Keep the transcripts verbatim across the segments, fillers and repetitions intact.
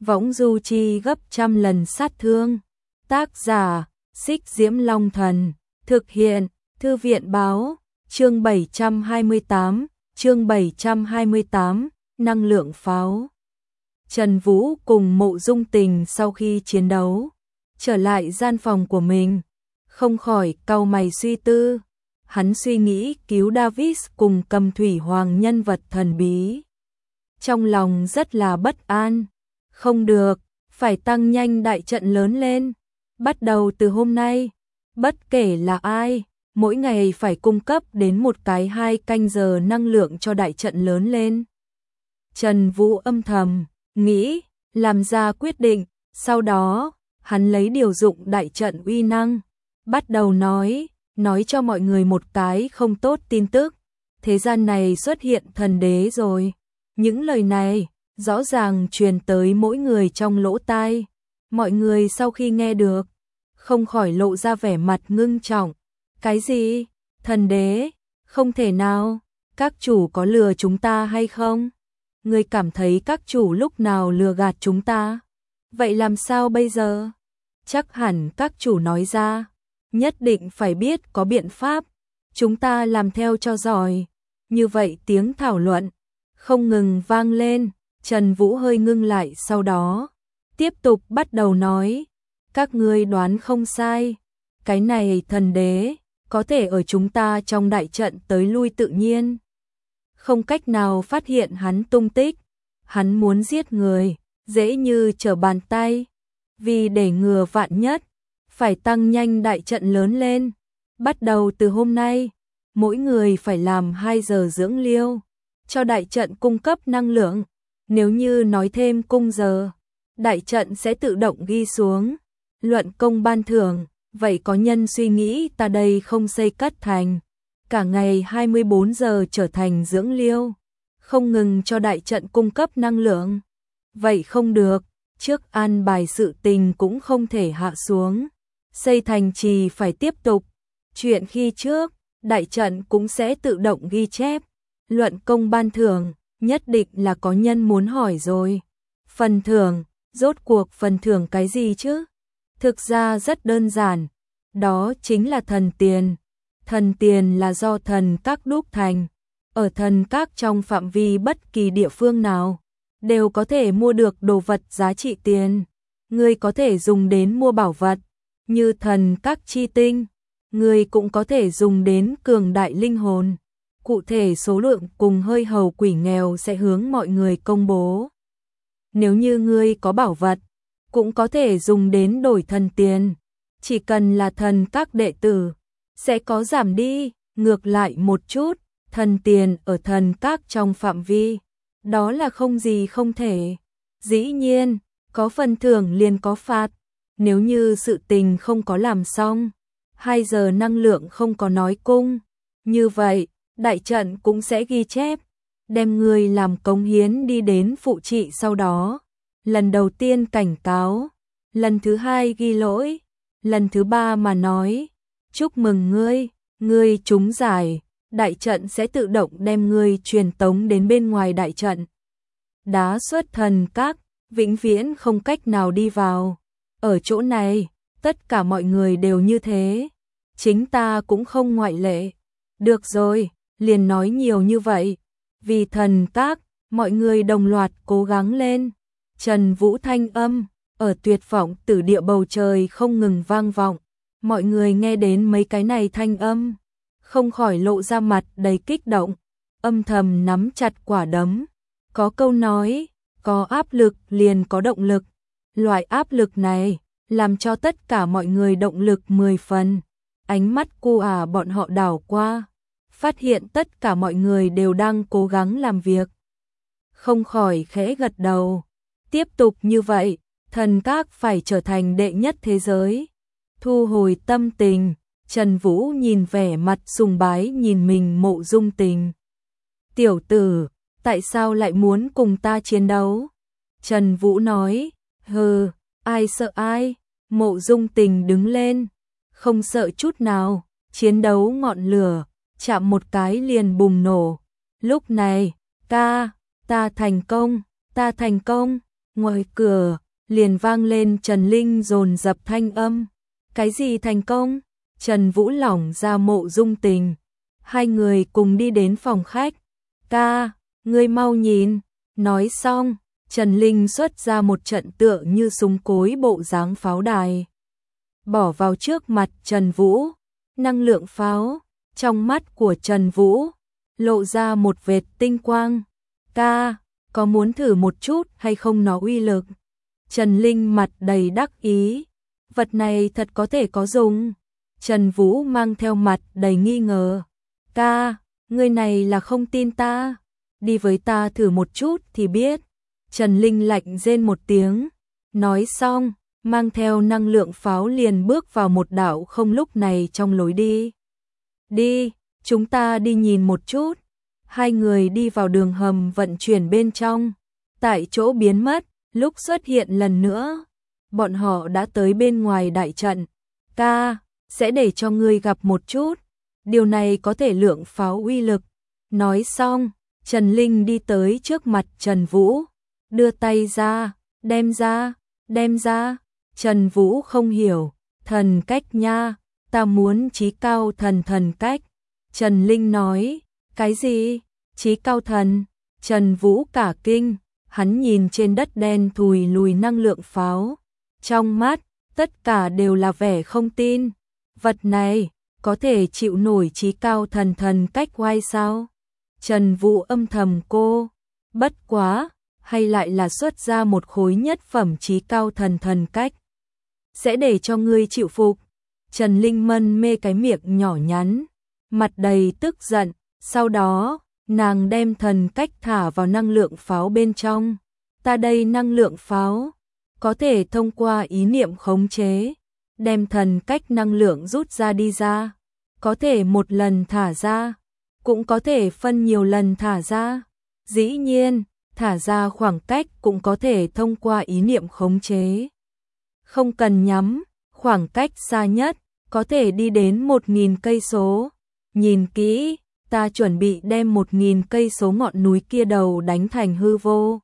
võng du chi gấp trăm lần sát thương. Tác giả, Xích Diễm Long Thần, thực hiện, Thư viện báo, chương bảy trăm hai mươi tám, chương bảy trăm hai mươi tám, năng lượng pháo. Trần Vũ cùng Mộ Dung Tình sau khi chiến đấu, trở lại gian phòng của mình, không khỏi cau mày suy tư. Hắn suy nghĩ cứu Davis cùng Cầm Thủy Hoàng nhân vật thần bí. Trong lòng rất là bất an. Không được, phải tăng nhanh đại trận lớn lên. Bắt đầu từ hôm nay, bất kể là ai, mỗi ngày phải cung cấp đến một cái hai canh giờ năng lượng cho đại trận lớn lên. Trần Vũ âm thầm, nghĩ, làm ra quyết định, sau đó, hắn lấy điều dụng đại trận uy năng, bắt đầu nói, nói cho mọi người một cái không tốt tin tức. Thế gian này xuất hiện thần đế rồi. Những lời này, rõ ràng truyền tới mỗi người trong lỗ tai. Mọi người sau khi nghe được, không khỏi lộ ra vẻ mặt ngưng trọng. Cái gì? Thần đế? Không thể nào. Các chủ có lừa chúng ta hay không? Người cảm thấy các chủ lúc nào lừa gạt chúng ta? Vậy làm sao bây giờ? Chắc hẳn các chủ nói ra, nhất định phải biết có biện pháp. Chúng ta làm theo cho giỏi. Như vậy tiếng thảo luận không ngừng vang lên. Trần Vũ hơi ngưng lại, sau đó tiếp tục bắt đầu nói, các ngươi đoán không sai, cái này thần đế có thể ở chúng ta trong đại trận tới lui tự nhiên, không cách nào phát hiện hắn tung tích. Hắn muốn giết người dễ như trở bàn tay. Vì để ngừa vạn nhất, phải tăng nhanh đại trận lớn lên. Bắt đầu từ hôm nay, mỗi người phải làm hai giờ dưỡng liêu cho đại trận cung cấp năng lượng. Nếu như nói thêm cung giờ, đại trận sẽ tự động ghi xuống luận công ban thưởng. Vậy có nhân suy nghĩ ta đây không xây cất thành cả ngày hai mươi bốn giờ trở thành dưỡng liêu, không ngừng cho đại trận cung cấp năng lượng. Vậy không được, trước an bài sự tình cũng không thể hạ xuống. Xây thành trì phải tiếp tục. Chuyện khi trước, đại trận cũng sẽ tự động ghi chép. Luận công ban thưởng, nhất định là có nhân muốn hỏi rồi. Phần thưởng, rốt cuộc phần thưởng cái gì chứ? Thực ra rất đơn giản, đó chính là thần tiền. Thần tiền là do thần các đúc thành, ở thần các trong phạm vi bất kỳ địa phương nào, đều có thể mua được đồ vật giá trị tiền. Người có thể dùng đến mua bảo vật, như thần các chi tinh, người cũng có thể dùng đến cường đại linh hồn. Cụ thể số lượng cùng hơi hầu quỷ nghèo sẽ hướng mọi người công bố. Nếu như ngươi có bảo vật, cũng có thể dùng đến đổi thần tiền. Chỉ cần là thần các đệ tử, sẽ có giảm đi. Ngược lại một chút, thần tiền ở thần các trong phạm vi, đó là không gì không thể. Dĩ nhiên, có phần thưởng liền có phạt. Nếu như sự tình không có làm xong, hai giờ năng lượng không có nói cung, như vậy, đại trận cũng sẽ ghi chép, đem người làm cống hiến đi đến phụ trị sau đó. Lần đầu tiên cảnh cáo, lần thứ hai ghi lỗi, lần thứ ba mà nói, chúc mừng ngươi, ngươi trúng giải, đại trận sẽ tự động đem ngươi truyền tống đến bên ngoài đại trận. Đá xuất thần các, vĩnh viễn không cách nào đi vào. Ở chỗ này, tất cả mọi người đều như thế, chính ta cũng không ngoại lệ. Được rồi, liền nói nhiều như vậy. Vì thần các, mọi người đồng loạt cố gắng lên. Trần Vũ thanh âm, ở tuyệt vọng tử địa bầu trời không ngừng vang vọng. Mọi người nghe đến mấy cái này thanh âm, không khỏi lộ ra mặt đầy kích động, âm thầm nắm chặt quả đấm. Có câu nói, có áp lực liền có động lực. Loại áp lực này, làm cho tất cả mọi người động lực mười phần. Ánh mắt cu à bọn họ đảo qua, phát hiện tất cả mọi người đều đang cố gắng làm việc. Không khỏi khẽ gật đầu. Tiếp tục như vậy, thần các phải trở thành đệ nhất thế giới. Thu hồi tâm tình, Trần Vũ nhìn vẻ mặt sùng bái nhìn mình Mộ Dung Tình. Tiểu tử, tại sao lại muốn cùng ta chiến đấu? Trần Vũ nói, hừ, ai sợ ai? Mộ Dung Tình đứng lên, không sợ chút nào, chiến đấu ngọn lửa, chạm một cái liền bùng nổ. Lúc này, ta, ta thành công, ta thành công. Ngoài cửa, liền vang lên Trần Linh dồn dập thanh âm. Cái gì thành công? Trần Vũ lỏng ra Mộ Dung Tình. Hai người cùng đi đến phòng khách. Ca, ngươi mau nhìn. Nói xong, Trần Linh xuất ra một trận tựa như súng cối bộ dáng pháo đài. Bỏ vào trước mặt Trần Vũ. Năng lượng pháo, trong mắt của Trần Vũ, lộ ra một vệt tinh quang. Ca, có muốn thử một chút hay không nó uy lực? Trần Linh mặt đầy đắc ý. Vật này thật có thể có dùng. Trần Vũ mang theo mặt đầy nghi ngờ. Ca, người này là không tin ta. Đi với ta thử một chút thì biết. Trần Linh lạnh rên một tiếng. Nói xong, mang theo năng lượng pháo liền bước vào một đạo không lúc này trong lối đi. Đi, chúng ta đi nhìn một chút. Hai người đi vào đường hầm vận chuyển bên trong. Tại chỗ biến mất, lúc xuất hiện lần nữa. Bọn họ đã tới bên ngoài đại trận. Ca, sẽ để cho ngươi gặp một chút. Điều này có thể lượng pháo uy lực. Nói xong, Trần Linh đi tới trước mặt Trần Vũ. Đưa tay ra, đem ra, đem ra. Trần Vũ không hiểu. Thần cách nha, ta muốn chí cao thần thần cách. Trần Linh nói, cái gì? Chí cao thần? Trần Vũ cả kinh, hắn nhìn trên đất đen thùi lùi năng lượng pháo. Trong mắt, tất cả đều là vẻ không tin. Vật này, có thể chịu nổi chí cao thần thần cách oai sao? Trần Vũ âm thầm cô, bất quá, hay lại là xuất ra một khối nhất phẩm chí cao thần thần cách. Sẽ để cho ngươi chịu phục. Trần Linh mân mê cái miệng nhỏ nhắn, mặt đầy tức giận, sau đó, nàng đem thần cách thả vào năng lượng pháo bên trong. Ta đây năng lượng pháo, có thể thông qua ý niệm khống chế, đem thần cách năng lượng rút ra đi ra, có thể một lần thả ra, cũng có thể phân nhiều lần thả ra. Dĩ nhiên, thả ra khoảng cách cũng có thể thông qua ý niệm khống chế. Không cần nhắm, khoảng cách xa nhất, có thể đi đến một nghìn cây số. Nhìn kỹ, ta chuẩn bị đem một nghìn cây số ngọn núi kia đầu đánh thành hư vô.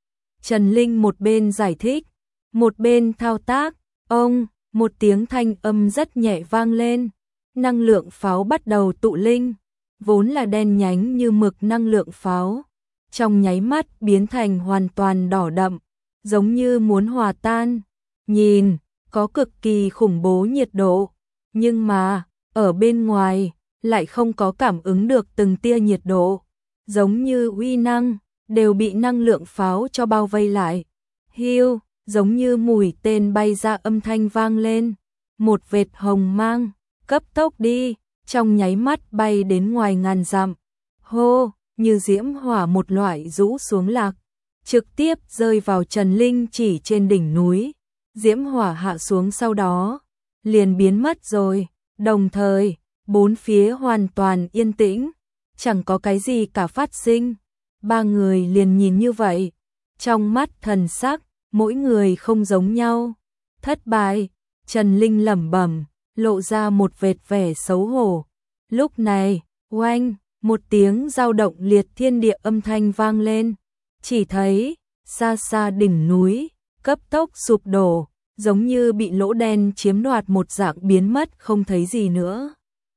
Trần Linh một bên giải thích, một bên thao tác. Ông, một tiếng thanh âm rất nhẹ vang lên. Năng lượng pháo bắt đầu tụ linh, vốn là đen nhánh như mực năng lượng pháo. Trong nháy mắt biến thành hoàn toàn đỏ đậm, giống như muốn hòa tan. Nhìn, có cực kỳ khủng bố nhiệt độ, nhưng mà, ở bên ngoài, lại không có cảm ứng được từng tia nhiệt độ. Giống như uy năng, đều bị năng lượng pháo cho bao vây lại. Hiu, giống như mũi tên bay ra âm thanh vang lên. Một vệt hồng mang, cấp tốc đi, trong nháy mắt bay đến ngoài ngàn dặm. Hô, như diễm hỏa một loại rũ xuống lạc, trực tiếp rơi vào Trần Linh chỉ trên đỉnh núi. Diễm hỏa hạ xuống sau đó, liền biến mất rồi, đồng thời, bốn phía hoàn toàn yên tĩnh, chẳng có cái gì cả phát sinh. Ba người liền nhìn như vậy, trong mắt thần sắc, mỗi người không giống nhau. Thất bại, Trần Linh lẩm bẩm, lộ ra một vệt vẻ xấu hổ. Lúc này, oanh, một tiếng dao động liệt thiên địa âm thanh vang lên, chỉ thấy, xa xa đỉnh núi, cấp tốc sụp đổ, giống như bị lỗ đen chiếm đoạt một dạng biến mất không thấy gì nữa.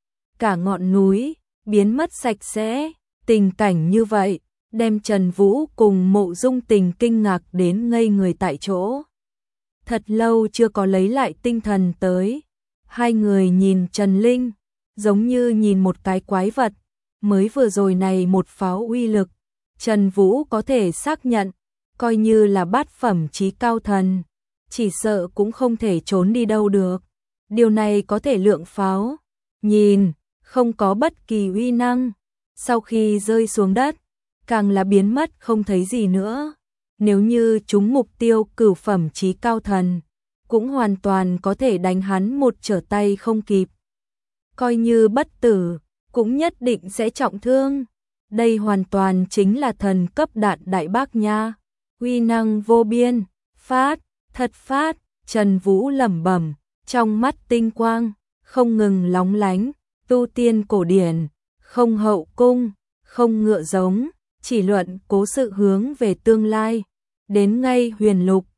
Cả ngọn núi, biến mất sạch sẽ, tình cảnh như vậy, đem Trần Vũ cùng Mộ Dung Tình kinh ngạc đến ngây người tại chỗ. Thật lâu chưa có lấy lại tinh thần tới, hai người nhìn Trần Linh, giống như nhìn một cái quái vật, mới vừa rồi này một pháo uy lực, Trần Vũ có thể xác nhận, coi như là bát phẩm chí cao thần, chỉ sợ cũng không thể trốn đi đâu được. Điều này có thể lượng pháo, nhìn, không có bất kỳ uy năng, sau khi rơi xuống đất, càng là biến mất không thấy gì nữa. Nếu như chúng mục tiêu cửu phẩm chí cao thần, cũng hoàn toàn có thể đánh hắn một trở tay không kịp. Coi như bất tử, cũng nhất định sẽ trọng thương. Đây hoàn toàn chính là thần cấp đạn đại bác nha. Uy năng vô biên, phát, thật phát, Trần Vũ lẩm bẩm, trong mắt tinh quang, không ngừng lóng lánh, tu tiên cổ điển, không hậu cung, không ngựa giống, chỉ luận cố sự hướng về tương lai. đến ngay huyền lục,